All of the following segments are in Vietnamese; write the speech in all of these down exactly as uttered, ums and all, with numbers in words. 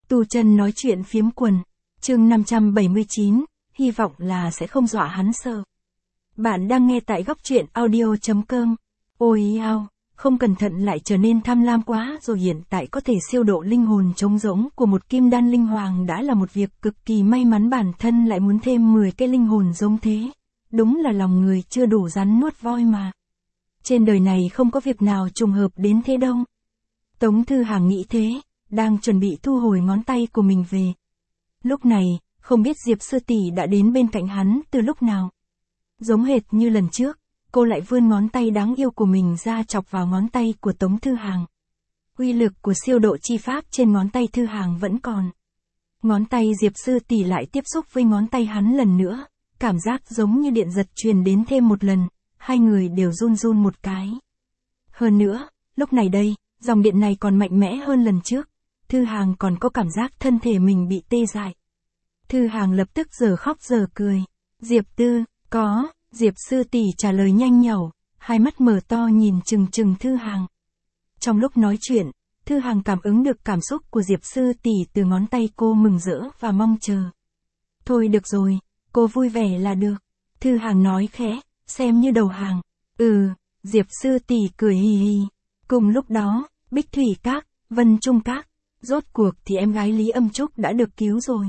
Tu chân nói chuyện phiếm quần, chương năm trăm bảy mươi chín, hy vọng là sẽ không dọa hắn sợ. Bạn đang nghe tại góc truyện audio chấm com. Ôi ao, không cẩn thận lại trở nên tham lam quá rồi, hiện tại có thể siêu độ linh hồn trống rỗng của một kim đan linh hoàng đã là một việc cực kỳ may mắn, bản thân lại muốn thêm mười cái linh hồn giống thế. Đúng là lòng người chưa đủ rắn nuốt voi mà. Trên đời này không có việc nào trùng hợp đến thế đâu. Tống Thư Hàng nghĩ thế, đang chuẩn bị thu hồi ngón tay của mình về. Lúc này, không biết Diệp Sư Tỷ đã đến bên cạnh hắn từ lúc nào. Giống hệt như lần trước, cô lại vươn ngón tay đáng yêu của mình ra chọc vào ngón tay của Tống Thư Hàng. Uy lực của siêu độ chi pháp trên ngón tay Thư Hàng vẫn còn. Ngón tay Diệp Sư Tỷ lại tiếp xúc với ngón tay hắn lần nữa, cảm giác giống như điện giật truyền đến thêm một lần, hai người đều run run một cái. Hơn nữa, lúc này đây, dòng điện này còn mạnh mẽ hơn lần trước, Thư Hàng còn có cảm giác thân thể mình bị tê dại. Thư Hàng lập tức giờ khóc giờ cười. Diệp Tư, có, Diệp Sư Tỷ trả lời nhanh nhảu, hai mắt mở to nhìn chừng chừng Thư Hàng. Trong lúc nói chuyện, Thư Hàng cảm ứng được cảm xúc của Diệp Sư Tỷ từ ngón tay cô, mừng rỡ và mong chờ. Thôi được rồi, cô vui vẻ là được. Thư Hàng nói khẽ, xem như đầu hàng. Ừ, Diệp Sư Tỷ cười hì hì. Cùng lúc đó, Bích Thủy Các, Vân Trung Các, rốt cuộc thì em gái Lý Âm Trúc đã được cứu rồi.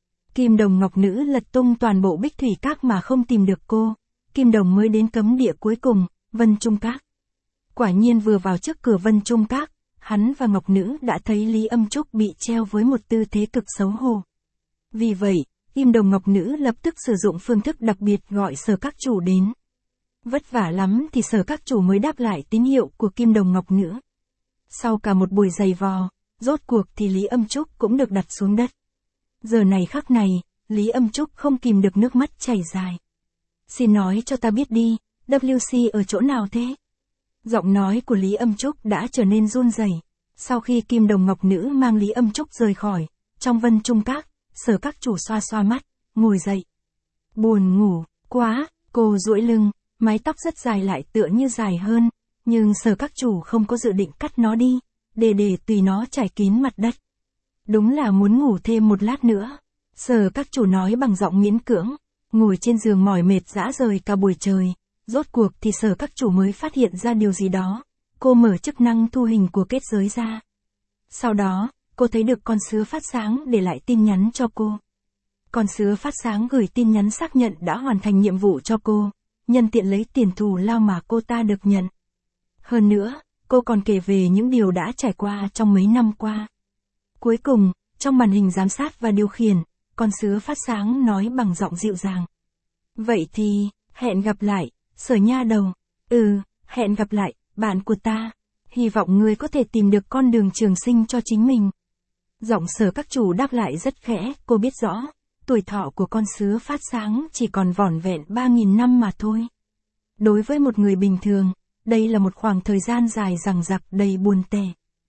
Kim Đồng Ngọc Nữ lật tung toàn bộ Bích Thủy Các mà không tìm được cô, Kim Đồng mới đến cấm địa cuối cùng, Vân Trung Các. Quả nhiên vừa vào trước cửa Vân Trung Các, hắn và Ngọc Nữ đã thấy Lý Âm Trúc bị treo với một tư thế cực xấu hổ. Vì vậy, Kim Đồng Ngọc Nữ lập tức sử dụng phương thức đặc biệt gọi Sở Các Chủ đến. Vất vả lắm thì Sở Các Chủ mới đáp lại tín hiệu của Kim Đồng Ngọc Nữ. Sau cả một buổi giày vò, rốt cuộc thì Lý Âm Trúc cũng được đặt xuống đất. Giờ này khắc này, Lý Âm Trúc không kìm được nước mắt chảy dài. Xin nói cho ta biết đi, W C ở chỗ nào thế? Giọng nói của Lý Âm Trúc đã trở nên run rẩy. Sau khi Kim Đồng Ngọc Nữ mang Lý Âm Trúc rời khỏi, trong Vân Trung Các, Sở Các Chủ xoa xoa mắt, ngồi dậy. Buồn ngủ, quá, cô duỗi lưng, mái tóc rất dài lại tựa như dài hơn, nhưng Sở Các Chủ không có dự định cắt nó đi, để để tùy nó trải kín mặt đất. Đúng là muốn ngủ thêm một lát nữa. Sở Các Chủ nói bằng giọng miễn cưỡng, ngồi trên giường mỏi mệt rã rời cả buổi trời. Rốt cuộc thì Sở Các Chủ mới phát hiện ra điều gì đó. Cô mở chức năng thu hình của kết giới ra. Sau đó, cô thấy được con sứa phát sáng để lại tin nhắn cho cô. Con sứa phát sáng gửi tin nhắn xác nhận đã hoàn thành nhiệm vụ cho cô, nhân tiện lấy tiền thù lao mà cô ta được nhận. Hơn nữa, cô còn kể về những điều đã trải qua trong mấy năm qua. Cuối cùng, trong màn hình giám sát và điều khiển, con sứa phát sáng nói bằng giọng dịu dàng. Vậy thì, hẹn gặp lại, Sở nha đầu. Ừ, hẹn gặp lại, bạn của ta. Hy vọng ngươi có thể tìm được con đường trường sinh cho chính mình. Giọng Sở Các Chủ đáp lại rất khẽ, cô biết rõ, tuổi thọ của con sứa phát sáng chỉ còn vỏn vẹn ba nghìn năm mà thôi. Đối với một người bình thường, đây là một khoảng thời gian dài dằng dặc đầy buồn tẻ.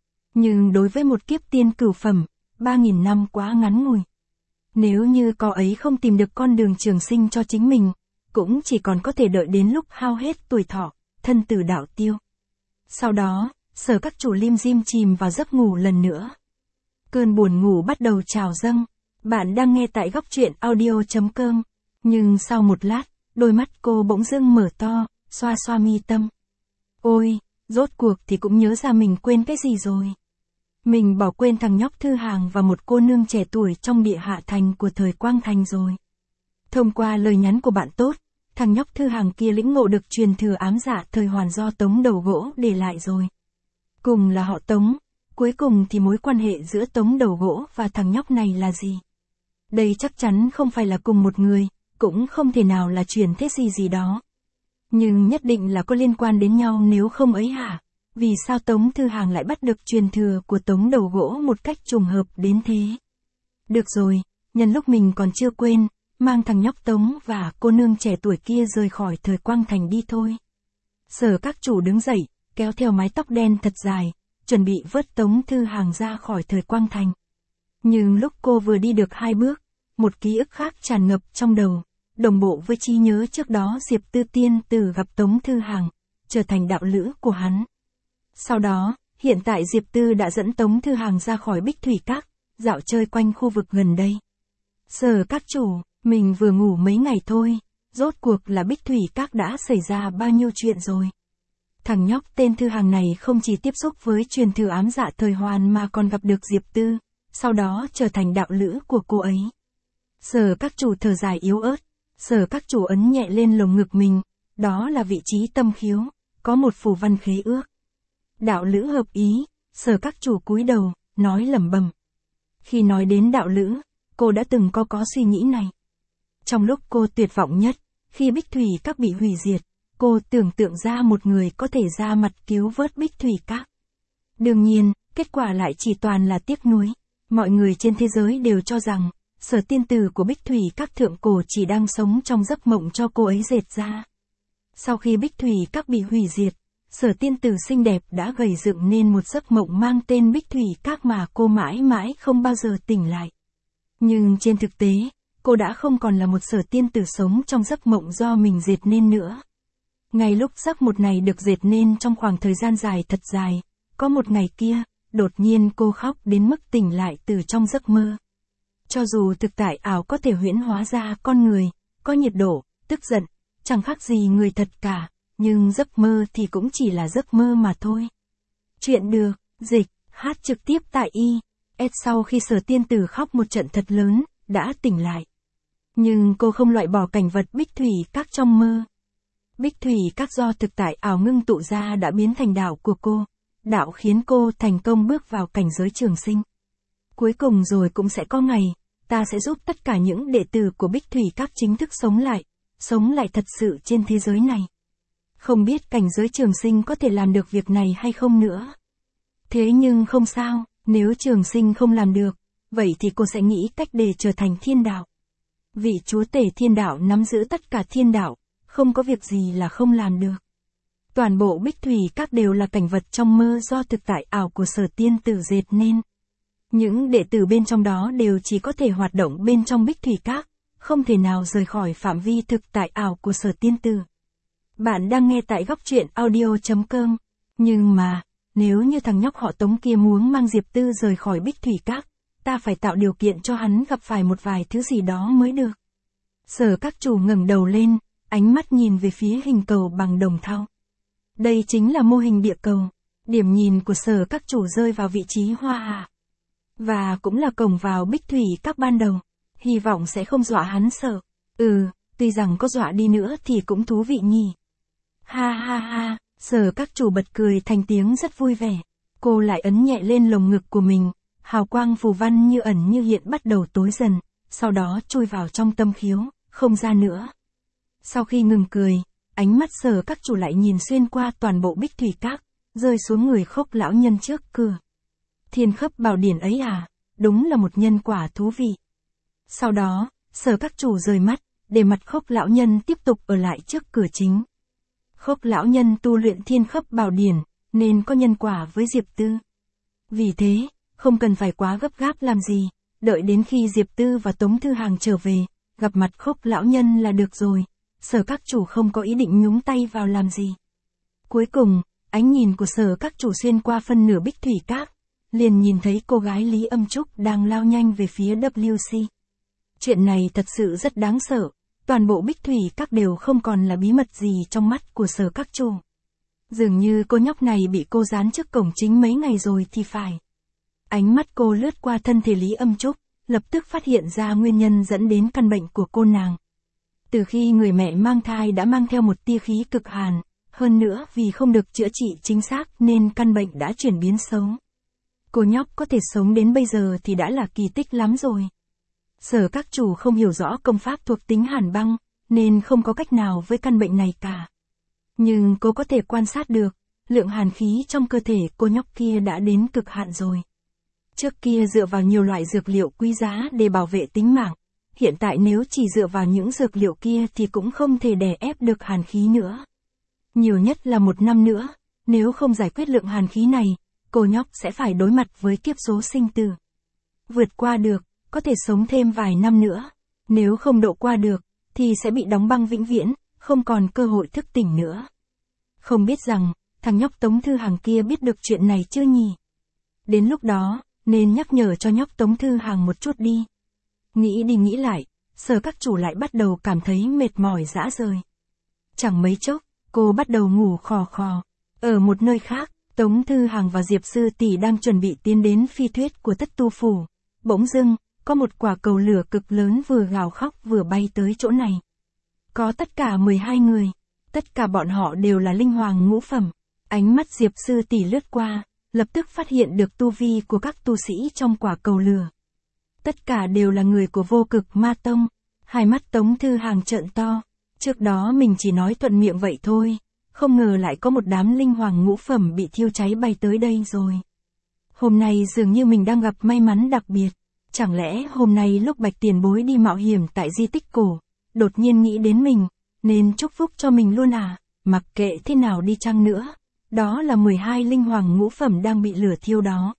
Nhưng đối với một kiếp tiên cửu phẩm, ba nghìn năm quá ngắn ngủi. Nếu như cô ấy không tìm được con đường trường sinh cho chính mình, cũng chỉ còn có thể đợi đến lúc hao hết tuổi thọ, thân tử đạo tiêu. Sau đó, Sở Các Chủ lim dim chìm vào giấc ngủ lần nữa. Cơn buồn ngủ bắt đầu trào dâng. Bạn đang nghe tại góc truyện audio chấm com. Nhưng sau một lát, đôi mắt cô bỗng dưng mở to, xoa xoa mi tâm. Ôi, rốt cuộc thì cũng nhớ ra mình quên cái gì rồi. Mình bỏ quên thằng nhóc Thư Hàng và một cô nương trẻ tuổi trong địa hạ thành của thời Quang Thành rồi. Thông qua lời nhắn của bạn tốt, thằng nhóc Thư Hàng kia lĩnh ngộ được truyền thừa ám dạ thời Hoàn do Tống Đầu Gỗ để lại rồi. Cùng là họ Tống, cuối cùng thì mối quan hệ giữa Tống Đầu Gỗ và thằng nhóc này là gì? Đây chắc chắn không phải là cùng một người, cũng không thể nào là truyền thế gì gì đó. Nhưng nhất định là có liên quan đến nhau, nếu không ấy hả? Vì sao Tống Thư Hàng lại bắt được truyền thừa của Tống Đầu Gỗ một cách trùng hợp đến thế? Được rồi, nhân lúc mình còn chưa quên, mang thằng nhóc Tống và cô nương trẻ tuổi kia rời khỏi thời Quang Thành đi thôi. Sở Các Chủ đứng dậy, kéo theo mái tóc đen thật dài, chuẩn bị vớt Tống Thư Hàng ra khỏi thời Quang Thành. Nhưng lúc cô vừa đi được hai bước, một ký ức khác tràn ngập trong đầu, đồng bộ với trí nhớ trước đó Diệp Tư Tiên từ gặp Tống Thư Hàng, trở thành đạo lữ của hắn. Sau đó, hiện tại Diệp Tư đã dẫn Tống Thư Hàng ra khỏi Bích Thủy Các, dạo chơi quanh khu vực gần đây. Sở các chủ, mình vừa ngủ mấy ngày thôi, rốt cuộc là Bích Thủy Các đã xảy ra bao nhiêu chuyện rồi. Thằng nhóc tên Thư Hàng này không chỉ tiếp xúc với truyền thử ám dạ thời Hoàn mà còn gặp được Diệp Tư, sau đó trở thành đạo lữ của cô ấy. Sở các chủ thở dài yếu ớt, sở các chủ ấn nhẹ lên lồng ngực mình, đó là vị trí tâm khiếu, có một phù văn khế ước. Đạo lữ hợp ý, sở các chủ cúi đầu, nói lẩm bẩm. Khi nói đến đạo lữ, cô đã từng có có suy nghĩ này. Trong lúc cô tuyệt vọng nhất, khi Bích Thủy Các bị hủy diệt, cô tưởng tượng ra một người có thể ra mặt cứu vớt Bích Thủy Các. Đương nhiên, kết quả lại chỉ toàn là tiếc nuối. Mọi người trên thế giới đều cho rằng, Sở tiên tử của Bích Thủy Các thượng cổ chỉ đang sống trong giấc mộng cho cô ấy dệt ra. Sau khi Bích Thủy Các bị hủy diệt, Sở tiên tử xinh đẹp đã gầy dựng nên một giấc mộng mang tên Bích Thủy Các mà cô mãi mãi không bao giờ tỉnh lại. Nhưng trên thực tế, cô đã không còn là một sở tiên tử sống trong giấc mộng do mình dệt nên nữa. Ngay lúc giấc mộng này được dệt nên trong khoảng thời gian dài thật dài, có một ngày kia, đột nhiên cô khóc đến mức tỉnh lại từ trong giấc mơ. Cho dù thực tại ảo có thể huyễn hóa ra con người, có nhiệt độ, tức giận, chẳng khác gì người thật cả, nhưng giấc mơ thì cũng chỉ là giấc mơ mà thôi. Chuyện được, dịch, hát trực tiếp tại i ét sau khi sở tiên tử khóc một trận thật lớn, đã tỉnh lại. Nhưng cô không loại bỏ cảnh vật Bích Thủy Các trong mơ. Bích Thủy Các do thực tại ảo ngưng tụ ra đã biến thành đạo của cô. Đạo khiến cô thành công bước vào cảnh giới trường sinh. Cuối cùng rồi cũng sẽ có ngày, ta sẽ giúp tất cả những đệ tử của Bích Thủy Các chính thức sống lại, sống lại thật sự trên thế giới này. Không biết cảnh giới trường sinh có thể làm được việc này hay không nữa. Thế nhưng không sao, nếu trường sinh không làm được, vậy thì cô sẽ nghĩ cách để trở thành thiên đạo. Vị chúa tể thiên đạo nắm giữ tất cả thiên đạo, không có việc gì là không làm được. Toàn bộ Bích Thủy Các đều là cảnh vật trong mơ do thực tại ảo của sở tiên tử dệt nên. Những đệ tử bên trong đó đều chỉ có thể hoạt động bên trong Bích Thủy Các, không thể nào rời khỏi phạm vi thực tại ảo của sở tiên tử. Bạn đang nghe tại góc truyện audio chấm com. Nhưng mà, nếu như thằng nhóc họ Tống kia muốn mang Diệp Tư rời khỏi Bích Thủy Các, ta phải tạo điều kiện cho hắn gặp phải một vài thứ gì đó mới được. Sở các chủ ngẩng đầu lên, ánh mắt nhìn về phía hình cầu bằng đồng thau. Đây chính là mô hình địa cầu. Điểm nhìn của sở các chủ rơi vào vị trí hoa hạ. Và cũng là cổng vào Bích Thủy Các ban đầu. Hy vọng sẽ không dọa hắn sợ. Ừ, tuy rằng có dọa đi nữa thì cũng thú vị nhỉ. Ha ha ha, sở các chủ bật cười thành tiếng rất vui vẻ. Cô lại ấn nhẹ lên lồng ngực của mình. Hào quang phù văn như ẩn như hiện bắt đầu tối dần. Sau đó chui vào trong tâm khiếu, không ra nữa. Sau khi ngừng cười, ánh mắt sở các chủ lại nhìn xuyên qua toàn bộ Bích Thủy Các, rơi xuống người Khốc lão nhân trước cửa. Thiên Khấp Bảo Điển ấy à, đúng là một nhân quả thú vị. Sau đó, sở các chủ rời mắt, để mặt Khốc lão nhân tiếp tục ở lại trước cửa chính. Khốc lão nhân tu luyện Thiên Khấp Bảo Điển, nên có nhân quả với Diệp Tư. Vì thế, không cần phải quá gấp gáp làm gì, đợi đến khi Diệp Tư và Tống Thư Hàng trở về, gặp mặt Khốc lão nhân là được rồi. Sở các chủ không có ý định nhúng tay vào làm gì. Cuối cùng, ánh nhìn của sở các chủ xuyên qua phân nửa Bích Thủy Các, liền nhìn thấy cô gái Lý Âm Trúc đang lao nhanh về phía W C. Chuyện này thật sự rất đáng sợ, toàn bộ Bích Thủy Các đều không còn là bí mật gì trong mắt của sở các chủ. Dường như cô nhóc này bị cô dán trước cổng chính mấy ngày rồi thì phải. Ánh mắt cô lướt qua thân thể Lý Âm Trúc, lập tức phát hiện ra nguyên nhân dẫn đến căn bệnh của cô nàng. Từ khi người mẹ mang thai đã mang theo một tia khí cực hàn, hơn nữa vì không được chữa trị chính xác nên căn bệnh đã chuyển biến xấu. Cô nhóc có thể sống đến bây giờ thì đã là kỳ tích lắm rồi. Sở các chủ không hiểu rõ công pháp thuộc tính hàn băng, nên không có cách nào với căn bệnh này cả. Nhưng cô có thể quan sát được, lượng hàn khí trong cơ thể cô nhóc kia đã đến cực hạn rồi. Trước kia dựa vào nhiều loại dược liệu quý giá để bảo vệ tính mạng. Hiện tại nếu chỉ dựa vào những dược liệu kia thì cũng không thể đè ép được hàn khí nữa. Nhiều nhất là một năm nữa, nếu không giải quyết lượng hàn khí này, cô nhóc sẽ phải đối mặt với kiếp số sinh tử. Vượt qua được, có thể sống thêm vài năm nữa. Nếu không độ qua được, thì sẽ bị đóng băng vĩnh viễn, không còn cơ hội thức tỉnh nữa. Không biết rằng, thằng nhóc Tống Thư Hàng kia biết được chuyện này chưa nhỉ? Đến lúc đó, nên nhắc nhở cho nhóc Tống Thư Hàng một chút đi. Nghĩ đi nghĩ lại, Sở các chủ lại bắt đầu cảm thấy mệt mỏi rã rời. Chẳng mấy chốc, cô bắt đầu ngủ khò khò. Ở một nơi khác, Tống Thư Hàng và Diệp Sư Tỷ đang chuẩn bị tiến đến phi thuyết của Tất Tu Phủ. Bỗng dưng, có một quả cầu lửa cực lớn vừa gào khóc vừa bay tới chỗ này. Có tất cả mười hai người. Tất cả bọn họ đều là linh hoàng ngũ phẩm. Ánh mắt Diệp Sư Tỷ lướt qua, lập tức phát hiện được tu vi của các tu sĩ trong quả cầu lửa. Tất cả đều là người của Vô Cực Ma Tông. Hai mắt Tống Thư Hàng trợn to. Trước đó mình chỉ nói thuận miệng vậy thôi. Không ngờ lại có một đám linh hoàng ngũ phẩm bị thiêu cháy bay tới đây rồi. Hôm nay dường như mình đang gặp may mắn đặc biệt. Chẳng lẽ hôm nay lúc Bạch Tiền Bối đi mạo hiểm tại di tích cổ, đột nhiên nghĩ đến mình, nên chúc phúc cho mình luôn à? Mặc kệ thế nào đi chăng nữa, đó là mười hai linh hoàng ngũ phẩm đang bị lửa thiêu đó.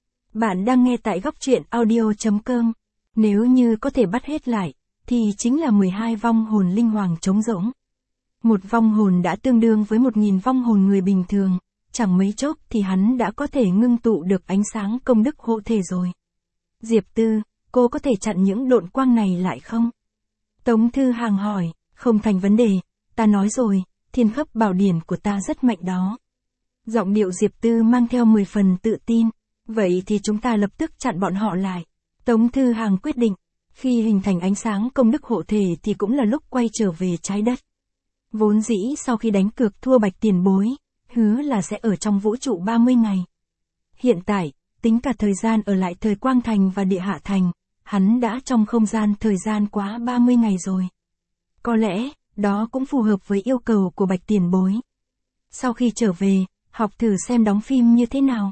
Bạn đang nghe tại góc truyện audio chấm com. Nếu như có thể bắt hết lại, thì chính là mười hai vong hồn linh hoàng trống rỗng. Một vong hồn đã tương đương với một nghìn vong hồn người bình thường, chẳng mấy chốc thì hắn đã có thể ngưng tụ được ánh sáng công đức hộ thể rồi. Diệp Tư, cô có thể chặn những độn quang này lại không? Tống Thư Hàng hỏi, không thành vấn đề, ta nói rồi, Thiên Khấp Bảo Điển của ta rất mạnh đó. Giọng điệu Diệp Tư mang theo mười phần tự tin, vậy thì chúng ta lập tức chặn bọn họ lại. Tống Thư Hàng quyết định, khi hình thành ánh sáng công đức hộ thể thì cũng là lúc quay trở về trái đất. Vốn dĩ sau khi đánh cược thua Bạch Tiền Bối, hứa là sẽ ở trong vũ trụ ba mươi ngày. Hiện tại, tính cả thời gian ở lại thời Quang Thành và Địa Hạ Thành, hắn đã trong không gian thời gian quá ba mươi ngày rồi. Có lẽ, đó cũng phù hợp với yêu cầu của Bạch Tiền Bối. Sau khi trở về, học thử xem đóng phim như thế nào.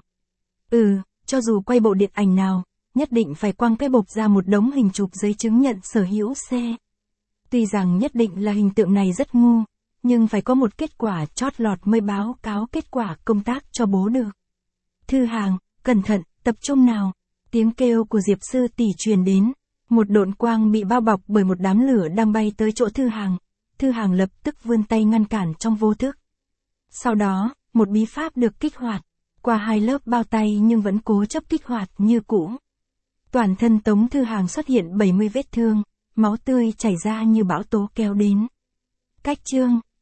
Ừ, cho dù quay bộ điện ảnh nào, nhất định phải quăng cái bộp ra một đống hình chụp giấy chứng nhận sở hữu xe. Tuy rằng nhất định là hình tượng này rất ngu, nhưng phải có một kết quả chót lọt mới báo cáo kết quả công tác cho bố được. Thư Hàng, cẩn thận, tập trung nào. Tiếng kêu của Diệp Sư Tỷ truyền đến. Một độn quang bị bao bọc bởi một đám lửa đang bay tới chỗ Thư Hàng. Thư Hàng lập tức vươn tay ngăn cản trong vô thức. Sau đó, một bí pháp được kích hoạt. Qua hai lớp bao tay nhưng vẫn cố chấp kích hoạt như cũ. Toàn thân Tống Thư Hàng xuất hiện bảy mươi vết thương, máu tươi chảy ra như bão tố kéo đến. Cách chương